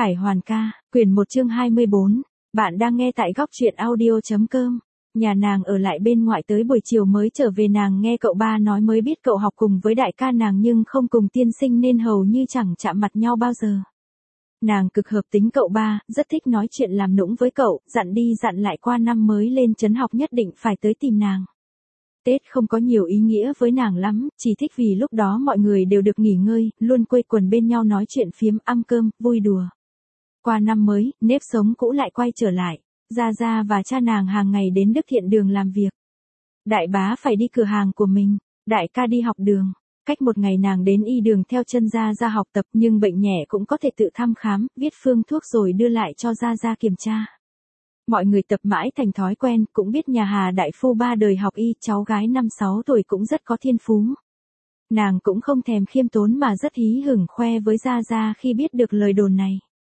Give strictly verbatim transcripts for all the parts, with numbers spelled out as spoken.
Khải Hoàn ca, quyển một chương hai mươi bốn. Bạn đang nghe tại góc truyện audio.com. Nhà nàng ở lại bên ngoại tới buổi chiều mới trở về, nàng nghe cậu ba nói mới biết cậu học cùng với đại ca nàng nhưng không cùng tiên sinh nên hầu như chẳng chạm mặt nhau bao giờ. Nàng cực hợp tính cậu ba, rất thích nói chuyện làm nũng với cậu, dặn đi dặn lại qua năm mới lên trấn học nhất định phải tới tìm nàng. Tết không có nhiều ý nghĩa với nàng lắm, chỉ thích vì lúc đó mọi người đều được nghỉ ngơi, luôn quây quần bên nhau nói chuyện phiếm, ăn cơm, vui đùa. Qua năm mới, nếp sống cũ lại quay trở lại. Gia Gia và cha nàng hàng ngày đến Đức Thiện Đường làm việc. Đại bá phải đi cửa hàng của mình, đại ca đi học đường. Cách một ngày nàng đến y đường theo chân Gia Gia học tập, nhưng bệnh nhẹ cũng có thể tự thăm khám, viết phương thuốc rồi đưa lại cho Gia Gia kiểm tra. Mọi người tập mãi thành thói quen, cũng biết nhà Hà đại phu ba đời học y, cháu gái năm sáu tuổi cũng rất có thiên phú. Nàng cũng không thèm khiêm tốn mà rất hí hửng khoe với Gia Gia khi biết được lời đồn này.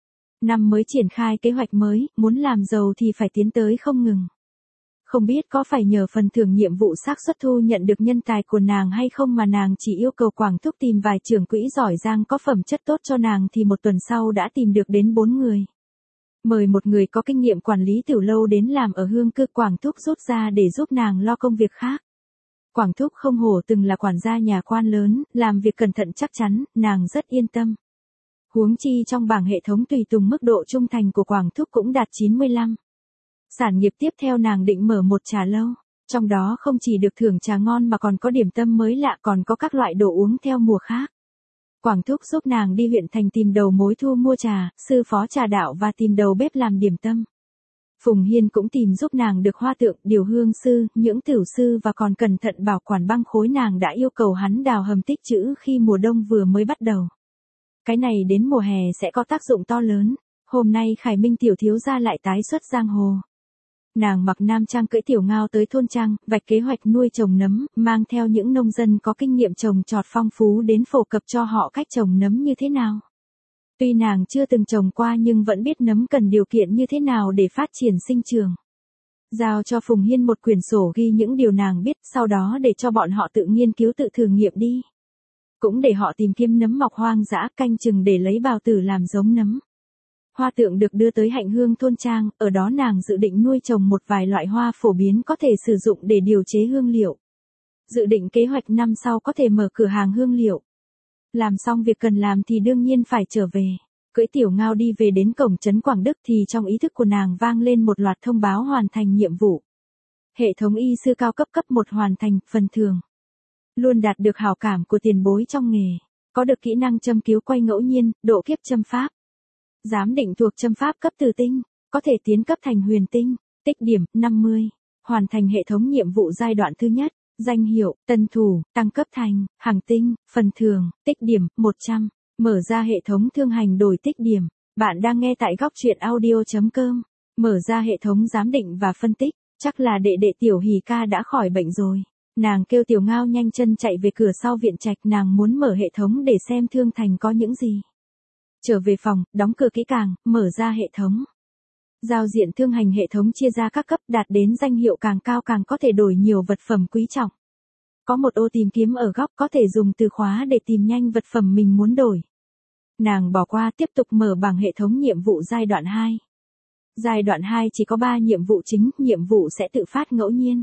Năm mới triển khai kế hoạch mới, muốn làm giàu thì phải tiến tới không ngừng. Không biết có phải nhờ phần thưởng nhiệm vụ xác suất thu nhận được nhân tài của nàng hay không mà nàng chỉ yêu cầu Quảng Thúc tìm vài trưởng quỹ giỏi giang có phẩm chất tốt cho nàng thì một tuần sau đã tìm được đến bốn người. Mời một người có kinh nghiệm quản lý tiểu lâu đến làm ở Hương Cư, Quảng Thúc rút ra để giúp nàng lo công việc khác. Quảng Thúc không hổ từng là quản gia nhà quan lớn, làm việc cẩn thận chắc chắn, nàng rất yên tâm. Huống chi trong bảng hệ thống tùy tùng mức độ trung thành của Quảng Thúc cũng đạt chín mươi lăm. Sản nghiệp tiếp theo nàng định mở một trà lâu, trong đó không chỉ được thưởng trà ngon mà còn có điểm tâm mới lạ, còn có các loại đồ uống theo mùa khác. Quảng Thúc giúp nàng đi huyện thành tìm đầu mối thu mua trà, sư phó trà đạo và tìm đầu bếp làm điểm tâm. Phùng Hiên cũng tìm giúp nàng được hoa tượng, điều hương sư, những tửu sư và còn cẩn thận bảo quản băng khối, nàng đã yêu cầu hắn đào hầm tích trữ khi mùa đông vừa mới bắt đầu. Cái này đến mùa hè sẽ có tác dụng to lớn. Hôm nay Khải Minh tiểu thiếu gia lại tái xuất giang hồ. Nàng mặc nam trang cưỡi tiểu ngao tới thôn trang, vạch kế hoạch nuôi trồng nấm, mang theo những nông dân có kinh nghiệm trồng trọt phong phú đến phổ cập cho họ cách trồng nấm như thế nào. Tuy nàng chưa từng trồng qua nhưng vẫn biết nấm cần điều kiện như thế nào để phát triển sinh trưởng. Giao cho Phùng Hiên một quyển sổ ghi những điều nàng biết, sau đó để cho bọn họ tự nghiên cứu tự thử nghiệm đi. Cũng để họ tìm kiếm nấm mọc hoang dã, canh chừng để lấy bào tử làm giống nấm. Hoa tượng được đưa tới Hạnh Hương thôn trang, ở đó nàng dự định nuôi trồng một vài loại hoa phổ biến có thể sử dụng để điều chế hương liệu. Dự định kế hoạch năm sau có thể mở cửa hàng hương liệu. Làm xong việc cần làm thì đương nhiên phải trở về. Cưỡi tiểu ngao đi về đến cổng trấn Quảng Đức thì trong ý thức của nàng vang lên một loạt thông báo hoàn thành nhiệm vụ. Hệ thống y sư cao cấp cấp một hoàn thành, phần thưởng. Luôn đạt được hảo cảm của tiền bối trong nghề. Có được kỹ năng châm cứu quay ngẫu nhiên, độ kiếp châm pháp. Giám định thuộc châm pháp cấp từ tinh, có thể tiến cấp thành huyền tinh, tích điểm, năm mươi. Hoàn thành hệ thống nhiệm vụ giai đoạn thứ nhất, danh hiệu, tân thủ, tăng cấp thành, hàng tinh, phần thưởng, tích điểm, một trăm. Mở ra hệ thống thương hành đổi tích điểm. Bạn đang nghe tại góc truyện audio.com. Mở ra hệ thống giám định và phân tích, chắc là đệ đệ tiểu Hì ca đã khỏi bệnh rồi. Nàng kêu tiểu ngao nhanh chân chạy về cửa sau viện trạch, nàng muốn mở hệ thống để xem thương thành có những gì. Trở về phòng, đóng cửa kỹ càng, mở ra hệ thống. Giao diện thương hành hệ thống chia ra các cấp, đạt đến danh hiệu càng cao càng có thể đổi nhiều vật phẩm quý trọng. Có một ô tìm kiếm ở góc, có thể dùng từ khóa để tìm nhanh vật phẩm mình muốn đổi. Nàng bỏ qua, tiếp tục mở bảng hệ thống nhiệm vụ giai đoạn hai. Giai đoạn hai chỉ có ba nhiệm vụ chính, nhiệm vụ sẽ tự phát ngẫu nhiên.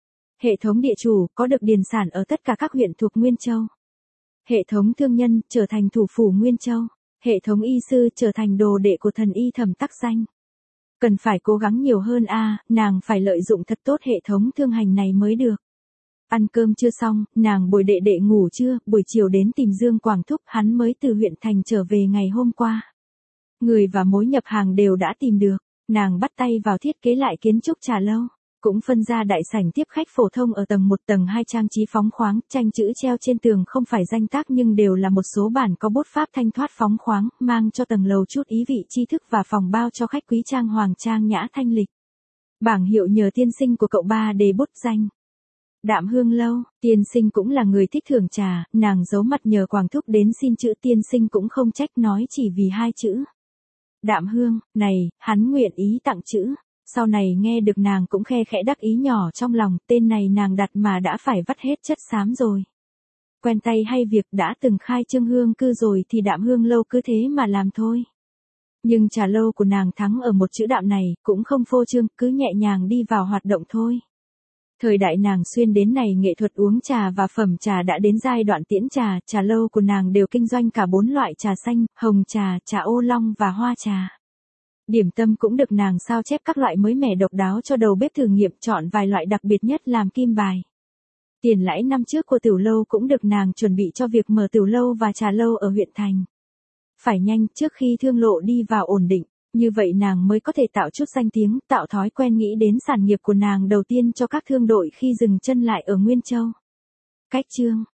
Hệ thống địa chủ, có được điền sản ở tất cả các huyện thuộc Nguyên Châu. Hệ thống thương nhân, trở thành thủ phủ Nguyên Châu. Hệ thống y sư, trở thành đồ đệ của thần y Thẩm Tắc Danh. Cần phải cố gắng nhiều hơn a, à, nàng phải lợi dụng thật tốt hệ thống thương hành này mới được. Ăn cơm chưa xong, nàng bồi đệ đệ ngủ trưa, buổi chiều đến tìm Dương Quảng Thúc, hắn mới từ huyện thành trở về ngày hôm qua. Người và mối nhập hàng đều đã tìm được, nàng bắt tay vào thiết kế lại kiến trúc trà lâu. Cũng phân ra đại sảnh tiếp khách phổ thông ở tầng một, tầng hai trang trí phóng khoáng, tranh chữ treo trên tường không phải danh tác nhưng đều là một số bản có bút pháp thanh thoát phóng khoáng, mang cho tầng lầu chút ý vị tri thức, và phòng bao cho khách quý trang hoàng trang nhã thanh lịch. Bảng hiệu nhờ tiên sinh của cậu ba đề bút danh. Đạm Hương lâu, tiên sinh cũng là người thích thưởng trà, nàng giấu mặt nhờ Quảng Thúc đến xin chữ, tiên sinh cũng không trách, nói chỉ vì hai chữ. Đạm Hương, này, hắn nguyện ý tặng chữ. Sau này nghe được nàng cũng khe khẽ đắc ý nhỏ trong lòng, tên này nàng đặt mà đã phải vắt hết chất xám rồi. Quen tay hay việc đã từng khai trương hương cư rồi thì Đạm Hương lâu cứ thế mà làm thôi. Nhưng trà lâu của nàng thắng ở một chữ đạm này, cũng không phô trương, cứ nhẹ nhàng đi vào hoạt động thôi. Thời đại nàng xuyên đến này nghệ thuật uống trà và phẩm trà đã đến giai đoạn tiễn trà, trà lâu của nàng đều kinh doanh cả bốn loại trà xanh, hồng trà, trà ô long và hoa trà. Điểm tâm cũng được nàng sao chép các loại mới mẻ độc đáo cho đầu bếp thử nghiệm, chọn vài loại đặc biệt nhất làm kim bài. Tiền lãi năm trước của tiểu lâu cũng được nàng chuẩn bị cho việc mở tiểu lâu và trà lâu ở huyện thành. Phải nhanh trước khi thương lộ đi vào ổn định, như vậy nàng mới có thể tạo chút danh tiếng, tạo thói quen nghĩ đến sản nghiệp của nàng đầu tiên cho các thương đội khi dừng chân lại ở Nguyên Châu. Cách chương